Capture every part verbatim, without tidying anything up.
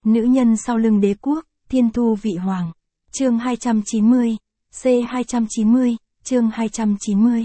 Nữ nhân sau lưng đế quốc, thiên thu vị hoàng. Chương hai trăm chín mươi, C hai trăm chín mươi, chương hai trăm chín mươi.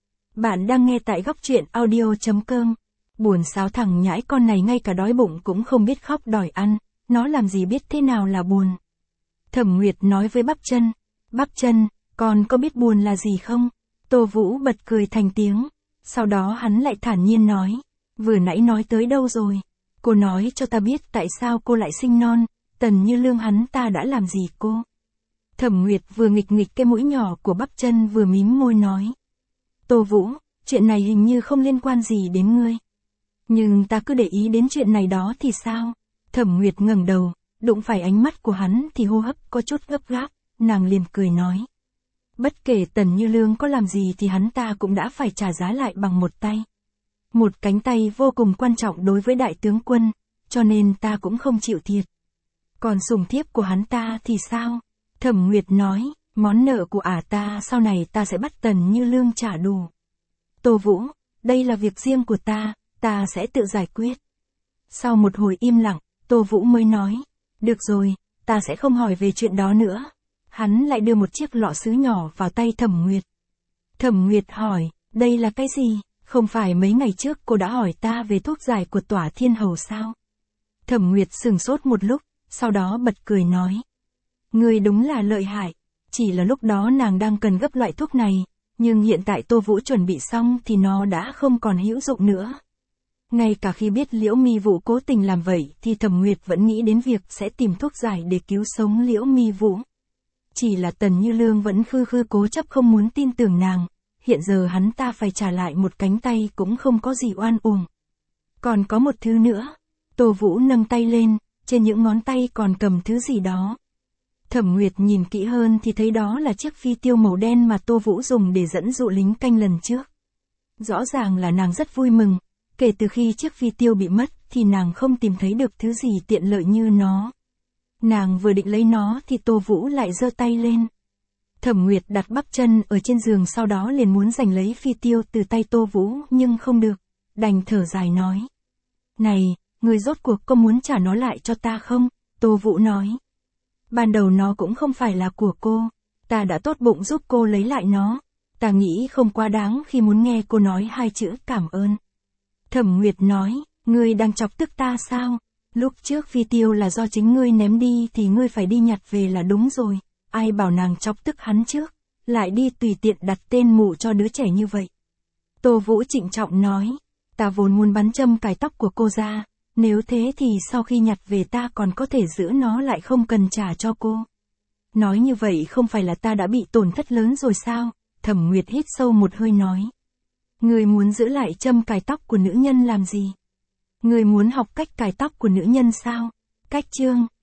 Bạn đang nghe tại góc truyện audio.com. Buồn sáo thằng nhãi con này ngay cả đói bụng cũng không biết khóc đòi ăn, nó làm gì biết thế nào là buồn. Thẩm Nguyệt nói với Bắp Chân, Bắp Chân, con có biết buồn là gì không? Tô Vũ bật cười thành tiếng, sau đó hắn lại thản nhiên nói, vừa nãy nói tới đâu rồi? Cô nói cho ta biết tại sao cô lại sinh non, Tần Như Lương hắn ta đã làm gì cô? Thẩm Nguyệt vừa nghịch nghịch cái mũi nhỏ của Bắp Chân vừa mím môi nói. Tô Vũ, chuyện này hình như không liên quan gì đến ngươi. Nhưng ta cứ để ý đến chuyện này đó thì sao? Thẩm Nguyệt ngẩng đầu, đụng phải ánh mắt của hắn thì hô hấp có chút gấp gáp, nàng liền cười nói. Bất kể Tần Như Lương có làm gì thì hắn ta cũng đã phải trả giá lại bằng một tay. Một cánh tay vô cùng quan trọng đối với đại tướng quân, cho nên ta cũng không chịu thiệt. Còn sủng thiếp của hắn ta thì sao? Thẩm Nguyệt nói, món nợ của ả ta sau này ta sẽ bắt Tần Như Lương trả đủ. Tô Vũ, đây là việc riêng của ta, ta sẽ tự giải quyết. Sau một hồi im lặng, Tô Vũ mới nói, được rồi, ta sẽ không hỏi về chuyện đó nữa. Hắn lại đưa một chiếc lọ sứ nhỏ vào tay Thẩm Nguyệt. Thẩm Nguyệt hỏi, đây là cái gì? Không phải mấy ngày trước cô đã hỏi ta về thuốc giải của Tỏa Thiên Hầu sao? Thẩm Nguyệt sừng sốt một lúc, sau đó bật cười nói. Ngươi đúng là lợi hại, chỉ là lúc đó nàng đang cần gấp loại thuốc này, nhưng hiện tại Tô Vũ chuẩn bị xong thì nó đã không còn hữu dụng nữa. Ngay cả khi biết Liễu Mi Vũ cố tình làm vậy thì Thẩm Nguyệt vẫn nghĩ đến việc sẽ tìm thuốc giải để cứu sống Liễu Mi Vũ. Chỉ là Tần Như Lương vẫn khư khư cố chấp không muốn tin tưởng nàng, hiện giờ hắn ta phải trả lại một cánh tay cũng không có gì oan uổng. Còn có một thứ nữa, Tô Vũ nâng tay lên, trên những ngón tay còn cầm thứ gì đó. Thẩm Nguyệt nhìn kỹ hơn thì thấy đó là chiếc phi tiêu màu đen mà Tô Vũ dùng để dẫn dụ lính canh lần trước. Rõ ràng là nàng rất vui mừng, kể từ khi chiếc phi tiêu bị mất thì nàng không tìm thấy được thứ gì tiện lợi như nó. Nàng vừa định lấy nó thì Tô Vũ lại giơ tay lên. Thẩm Nguyệt đặt Bắp Chân ở trên giường sau đó liền muốn giành lấy phi tiêu từ tay Tô Vũ nhưng không được, đành thở dài nói. Này, người rốt cuộc có muốn trả nó lại cho ta không? Tô Vũ nói. Ban đầu nó cũng không phải là của cô, ta đã tốt bụng giúp cô lấy lại nó, ta nghĩ không quá đáng khi muốn nghe cô nói hai chữ cảm ơn. Thẩm Nguyệt nói, ngươi đang chọc tức ta sao? Lúc trước phi tiêu là do chính ngươi ném đi thì ngươi phải đi nhặt về là đúng rồi, ai bảo nàng chọc tức hắn trước, lại đi tùy tiện đặt tên mụ cho đứa trẻ như vậy. Tô Vũ trịnh trọng nói, ta vốn muốn bắn châm cài tóc của cô ra, nếu thế thì sau khi nhặt về ta còn có thể giữ nó lại không cần trả cho cô. Nói như vậy không phải là ta đã bị tổn thất lớn rồi sao? Thẩm Nguyệt hít sâu một hơi nói. Ngươi muốn giữ lại châm cài tóc của nữ nhân làm gì? Ngươi muốn học cách cài tóc của nữ nhân sao? Cách chương,